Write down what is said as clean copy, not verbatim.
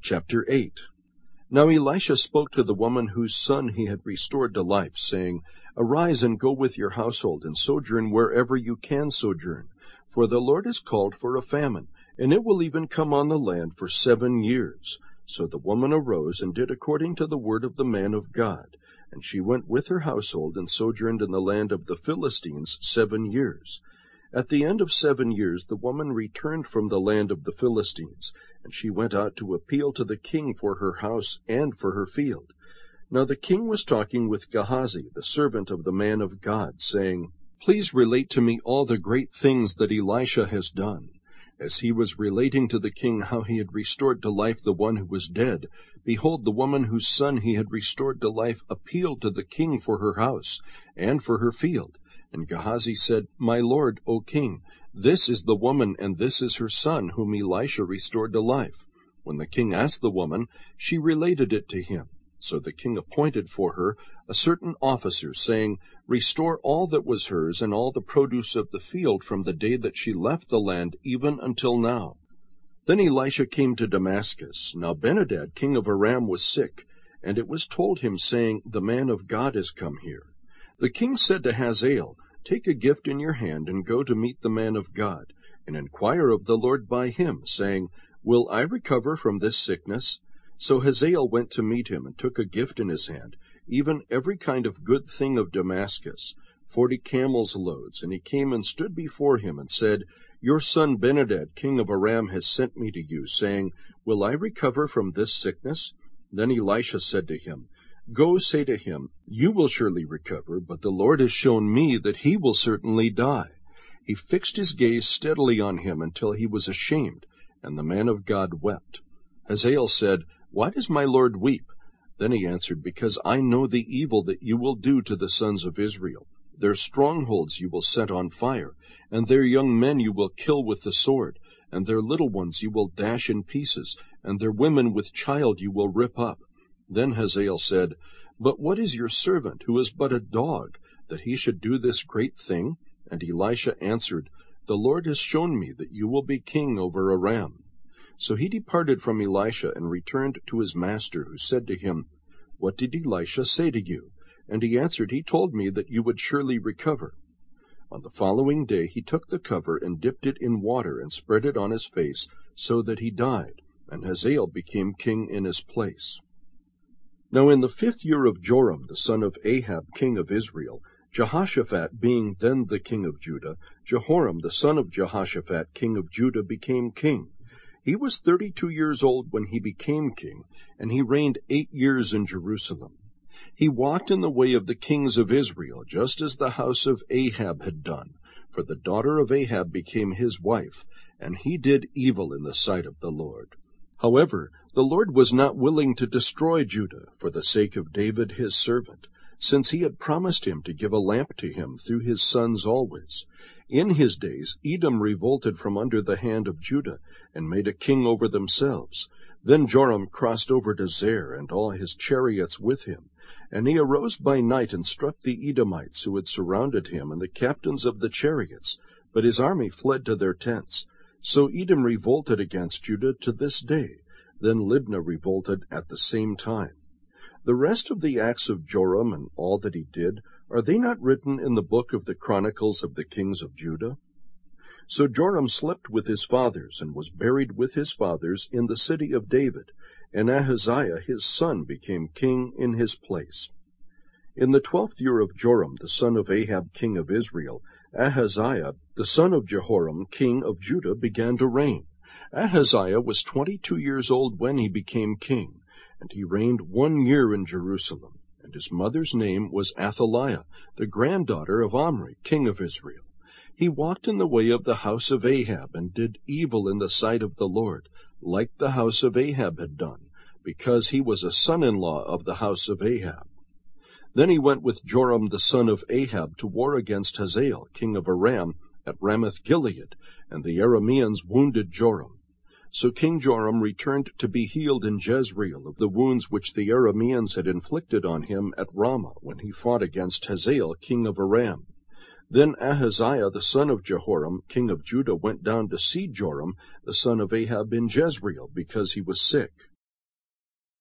Chapter 8. Now Elisha spoke to the woman whose son he had restored to life, saying, Arise and go with your household, and sojourn wherever you can sojourn. For the Lord has called for a famine, and it will even come on the land for 7 years. So the woman arose and did according to the word of the man of God. And she went with her household and sojourned in the land of the Philistines 7 years. At the end of 7 years the woman returned from the land of the Philistines, and she went out to appeal to the king for her house and for her field. Now the king was talking with Gehazi, the servant of the man of God, saying, Please relate to me all the great things that Elisha has done. As he was relating to the king how he had restored to life the one who was dead, behold, the woman whose son he had restored to life appealed to the king for her house and for her field. And Gehazi said, My lord, O king, this is the woman, and this is her son, whom Elisha restored to life. When the king asked the woman, she related it to him. So the king appointed for her a certain officer, saying, Restore all that was hers, and all the produce of the field from the day that she left the land, even until now. Then Elisha came to Damascus. Now Benhadad king of Aram was sick, and it was told him, saying, The man of God is come here. The king said to Hazael, Take a gift in your hand, and go to meet the man of God, and inquire of the Lord by him, saying, Will I recover from this sickness? So Hazael went to meet him, and took a gift in his hand, even every kind of good thing of Damascus, 40 camels' loads. And he came and stood before him, and said, Your son Benhadad king of Aram has sent me to you, saying, Will I recover from this sickness? Then Elisha said to him, Go, say to him, You will surely recover, but the Lord has shown me that he will certainly die. He fixed his gaze steadily on him until he was ashamed, and the man of God wept. Hazael said, Why does my lord weep? Then he answered, Because I know the evil that you will do to the sons of Israel. Their strongholds you will set on fire, and their young men you will kill with the sword, and their little ones you will dash in pieces, and their women with child you will rip up. Then Hazael said, But what is your servant, who is but a dog, that he should do this great thing? And Elisha answered, The Lord has shown me that you will be king over Aram. So he departed from Elisha and returned to his master, who said to him, What did Elisha say to you? And he answered, He told me that you would surely recover. On the following day he took the cover and dipped it in water and spread it on his face, so that he died, and Hazael became king in his place. Now in the 5th year of Joram the son of Ahab king of Israel, Jehoshaphat being then the king of Judah, Jehoram the son of Jehoshaphat king of Judah became king. He was 32 years old when he became king, and he reigned 8 years in Jerusalem. He walked in the way of the kings of Israel, just as the house of Ahab had done, for the daughter of Ahab became his wife, and he did evil in the sight of the Lord. However, the Lord was not willing to destroy Judah for the sake of David his servant, since he had promised him to give a lamp to him through his sons always. In his days Edom revolted from under the hand of Judah, and made a king over themselves. Then Joram crossed over to Zair, and all his chariots with him. And he arose by night and struck the Edomites who had surrounded him, and the captains of the chariots, but his army fled to their tents. So Edom revolted against Judah to this day. Then Libnah revolted at the same time. The rest of the acts of Joram and all that he did, are they not written in the book of the Chronicles of the kings of Judah? So Joram slept with his fathers, and was buried with his fathers in the city of David, and Ahaziah his son became king in his place. In the 12th year of Joram the son of Ahab king of Israel, Ahaziah the son of Jehoram king of Judah began to reign. Ahaziah was 22 years old when he became king, and he reigned 1 year in Jerusalem. And his mother's name was Athaliah, the granddaughter of Omri king of Israel. He walked in the way of the house of Ahab, and did evil in the sight of the Lord, like the house of Ahab had done, because he was a son-in-law of the house of Ahab. Then he went with Joram the son of Ahab to war against Hazael king of Aram at Ramoth-Gilead, and the Arameans wounded Joram. So King Joram returned to be healed in Jezreel of the wounds which the Arameans had inflicted on him at Ramah when he fought against Hazael king of Aram. Then Ahaziah the son of Jehoram king of Judah went down to see Joram the son of Ahab in Jezreel, because he was sick.